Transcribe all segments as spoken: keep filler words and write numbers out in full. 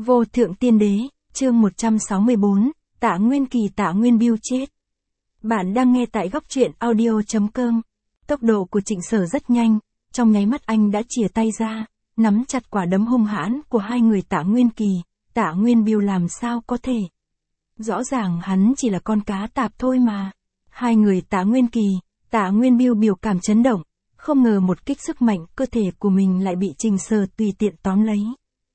Vô thượng tiên đế, chương một trăm sáu mươi bốn, Tạ Nguyên Kỳ Tạ Nguyên Biêu chết. Bạn đang nghe tại góc truyện audio.com. Tốc độ của Trịnh Sở rất nhanh, trong nháy mắt anh đã chìa tay ra, nắm chặt quả đấm hung hãn của hai người Tạ Nguyên Kỳ, Tạ Nguyên Biêu làm sao có thể. Rõ ràng hắn chỉ là con cá tạp thôi mà. Hai người Tạ Nguyên Kỳ, Tạ Nguyên Biêu biểu cảm chấn động, không ngờ một kích sức mạnh cơ thể của mình lại bị Trịnh Sở tùy tiện tóm lấy.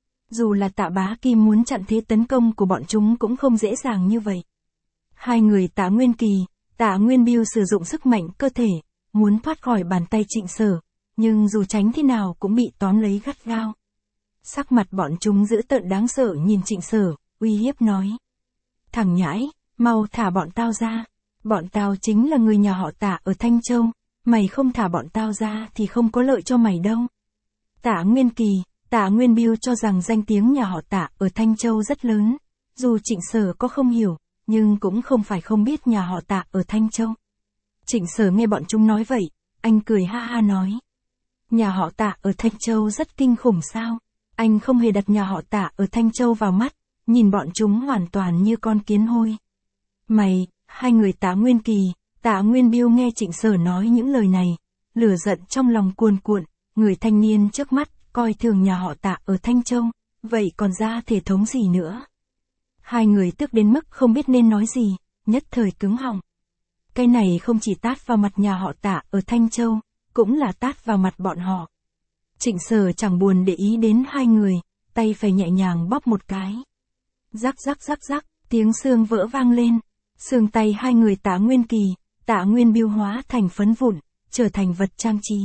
Dù là Tạ Bá Kim muốn chặn thế tấn công của bọn chúng cũng không dễ dàng như vậy. Hai người Tạ Nguyên Kỳ, Tạ Nguyên Biêu sử dụng sức mạnh cơ thể, muốn thoát khỏi bàn tay Trịnh Sở, nhưng dù tránh thế nào cũng bị tóm lấy gắt gao. Sắc mặt bọn chúng dữ tợn đáng sợ nhìn Trịnh Sở, uy hiếp nói. Thằng nhãi, mau thả bọn tao ra. Bọn tao chính là người nhà họ Tạ ở Thanh Châu, mày không thả bọn tao ra thì không có lợi cho mày đâu. Tạ Nguyên Kỳ, Tạ Nguyên Biêu cho rằng danh tiếng nhà họ Tạ ở Thanh Châu rất lớn, dù Trịnh Sở có không hiểu, nhưng cũng không phải không biết nhà họ Tạ ở Thanh Châu. Trịnh Sở nghe bọn chúng nói vậy, anh cười ha ha nói. Nhà họ Tạ ở Thanh Châu rất kinh khủng sao? Anh không hề đặt nhà họ Tạ ở Thanh Châu vào mắt, nhìn bọn chúng hoàn toàn như con kiến hôi. Mày, hai người Tạ Nguyên Kỳ, Tạ Nguyên Biêu nghe Trịnh Sở nói những lời này, lửa giận trong lòng cuồn cuộn, người thanh niên trước mắt, coi thường nhà họ Tạ ở Thanh Châu, vậy còn ra thể thống gì nữa? Hai người tức đến mức không biết nên nói gì, nhất thời cứng họng. Cái này không chỉ tát vào mặt nhà họ Tạ ở Thanh Châu, cũng là tát vào mặt bọn họ. Trịnh Sở chẳng buồn để ý đến hai người, tay phải nhẹ nhàng bóp một cái. Rắc rắc rắc rắc, tiếng xương vỡ vang lên, xương tay hai người Tạ Nguyên Kỳ, Tạ Nguyên Biêu hóa thành phấn vụn, trở thành vật trang trí.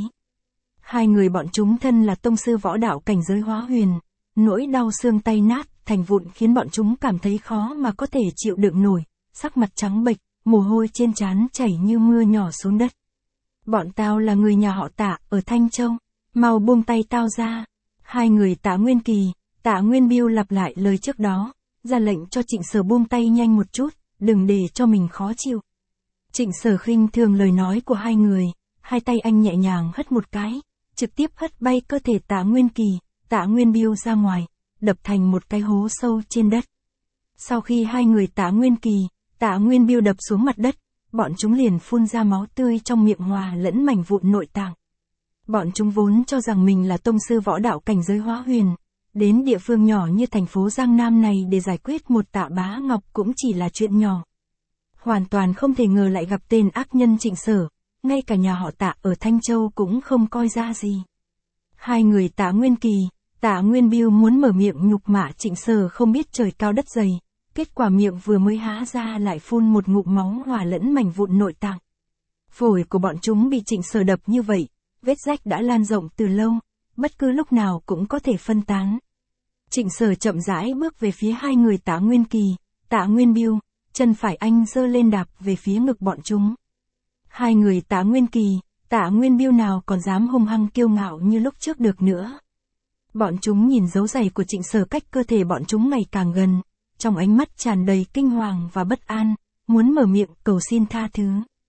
Hai người bọn chúng thân là tông sư võ đạo cảnh giới hóa huyền, nỗi đau xương tay nát thành vụn khiến bọn chúng cảm thấy khó mà có thể chịu đựng nổi, sắc mặt trắng bệch, mồ hôi trên trán chảy như mưa nhỏ xuống đất. Bọn tao là người nhà họ Tạ ở Thanh Châu, mau buông tay tao ra. Hai người Tạ Nguyên Kỳ, Tạ Nguyên Biêu lặp lại lời trước đó, ra lệnh cho Trịnh Sở buông tay nhanh một chút, đừng để cho mình khó chịu. Trịnh Sở khinh thường lời nói của hai người, hai tay anh nhẹ nhàng hất một cái, trực tiếp hất bay cơ thể Tạ Nguyên Kỳ, Tạ Nguyên Biêu ra ngoài, đập thành một cái hố sâu trên đất. Sau khi hai người Tạ Nguyên Kỳ, Tạ Nguyên Biêu đập xuống mặt đất, bọn chúng liền phun ra máu tươi trong miệng hòa lẫn mảnh vụn nội tạng. Bọn chúng vốn cho rằng mình là tông sư võ đạo cảnh giới hóa huyền, đến địa phương nhỏ như thành phố Giang Nam này để giải quyết một Tạ Bá Ngọc cũng chỉ là chuyện nhỏ. Hoàn toàn không thể ngờ lại gặp tên ác nhân Trịnh Sở, ngay cả nhà họ Tạ ở Thanh Châu cũng không coi ra gì. Hai người Tạ Nguyên Kỳ, Tạ Nguyên Biêu muốn mở miệng nhục mạ Trịnh Sở không biết trời cao đất dày, kết quả miệng vừa mới há ra lại phun một ngụm máu hòa lẫn mảnh vụn nội tạng. Phổi của bọn chúng bị Trịnh Sở đập như vậy, vết rách đã lan rộng từ lâu, bất cứ lúc nào cũng có thể phân tán. Trịnh Sở chậm rãi bước về phía hai người Tạ Nguyên Kỳ, Tạ Nguyên Biêu, chân phải anh giơ lên đạp về phía ngực bọn chúng. Hai người Tạ Nguyên Kỳ, Tạ Nguyên Biêu nào còn dám hung hăng kiêu ngạo như lúc trước được nữa. Bọn chúng nhìn dấu giày của Trịnh Sở cách cơ thể bọn chúng ngày càng gần, trong ánh mắt tràn đầy kinh hoàng và bất an, muốn mở miệng cầu xin tha thứ.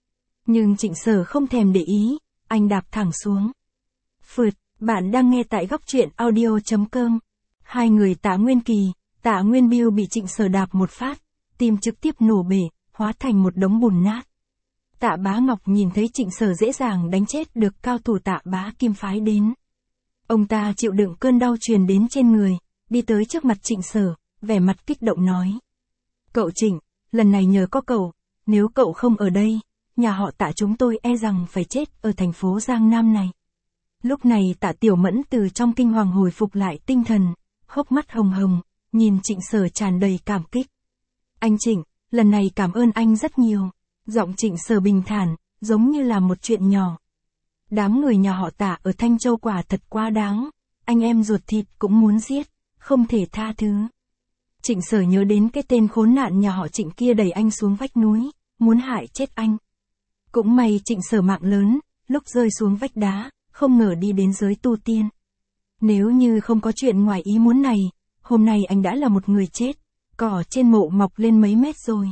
Nhưng Trịnh Sở không thèm để ý, anh đạp thẳng xuống. Phượt, bạn đang nghe tại góc truyện audio.com. Hai người Tạ Nguyên Kỳ, Tạ Nguyên Biêu bị Trịnh Sở đạp một phát, tim trực tiếp nổ bể, hóa thành một đống bùn nát. Tạ Bá Ngọc nhìn thấy Trịnh Sở dễ dàng đánh chết được cao thủ Tạ Bá Kim phái đến. Ông ta chịu đựng cơn đau truyền đến trên người, đi tới trước mặt Trịnh Sở, vẻ mặt kích động nói. Cậu Trịnh, lần này nhờ có cậu, nếu cậu không ở đây, nhà họ Tạ chúng tôi e rằng phải chết ở thành phố Giang Nam này. Lúc này Tạ Tiểu Mẫn từ trong kinh hoàng hồi phục lại tinh thần, hốc mắt hồng hồng, nhìn Trịnh Sở tràn đầy cảm kích. Anh Trịnh, lần này cảm ơn anh rất nhiều. Giọng Trịnh Sở bình thản, giống như là một chuyện nhỏ. Đám người nhà họ Tạ ở Thanh Châu quả thật quá đáng, anh em ruột thịt cũng muốn giết, không thể tha thứ. Trịnh Sở nhớ đến cái tên khốn nạn nhà họ Trịnh kia đẩy anh xuống vách núi, muốn hại chết anh. Cũng may Trịnh Sở mạng lớn, lúc rơi xuống vách đá, không ngờ đi đến giới tu tiên. Nếu như không có chuyện ngoài ý muốn này, hôm nay anh đã là một người chết, cỏ trên mộ mọc lên mấy mét rồi.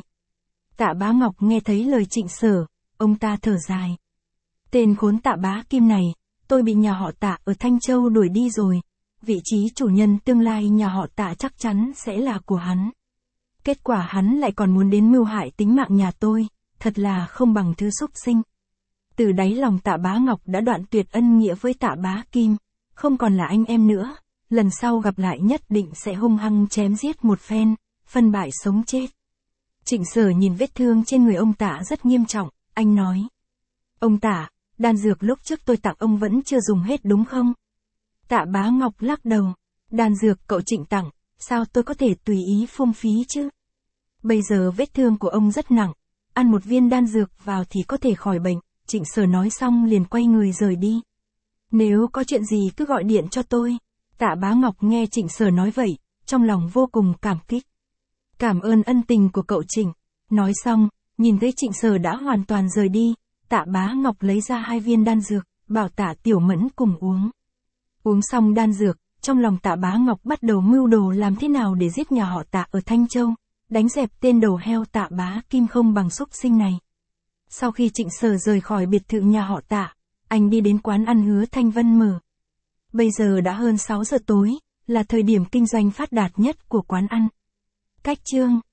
Tạ Bá Ngọc nghe thấy lời Trịnh Sở, ông ta thở dài. Tên khốn Tạ Bá Kim này, tôi bị nhà họ Tạ ở Thanh Châu đuổi đi rồi, vị trí chủ nhân tương lai nhà họ Tạ chắc chắn sẽ là của hắn. Kết quả hắn lại còn muốn đến mưu hại tính mạng nhà tôi, thật là không bằng thứ súc sinh. Từ đáy lòng Tạ Bá Ngọc đã đoạn tuyệt ân nghĩa với Tạ Bá Kim, không còn là anh em nữa, lần sau gặp lại nhất định sẽ hung hăng chém giết một phen, phân bại sống chết. Trịnh Sở nhìn vết thương trên người ông Tạ rất nghiêm trọng, anh nói. Ông Tạ, đan dược lúc trước tôi tặng ông vẫn chưa dùng hết đúng không? Tạ Bá Ngọc lắc đầu, đan dược cậu Trịnh tặng, sao tôi có thể tùy ý phung phí chứ? Bây giờ vết thương của ông rất nặng, ăn một viên đan dược vào thì có thể khỏi bệnh. Trịnh Sở nói xong liền quay người rời đi. Nếu có chuyện gì cứ gọi điện cho tôi. Tạ Bá Ngọc nghe Trịnh Sở nói vậy, trong lòng vô cùng cảm kích. Cảm ơn ân tình của cậu Trịnh. Nói xong, nhìn thấy Trịnh Sở đã hoàn toàn rời đi, Tạ Bá Ngọc lấy ra hai viên đan dược, bảo Tạ Tiểu Mẫn cùng uống. Uống xong đan dược, trong lòng Tạ Bá Ngọc bắt đầu mưu đồ làm thế nào để giết nhà họ Tạ ở Thanh Châu, đánh dẹp tên đầu heo Tạ Bá Kim không bằng xúc sinh này. Sau khi Trịnh Sở rời khỏi biệt thự nhà họ Tạ, anh đi đến quán ăn Hứa Thanh Vân mở. Bây giờ đã hơn sáu giờ tối, là thời điểm kinh doanh phát đạt nhất của quán ăn. Cách chương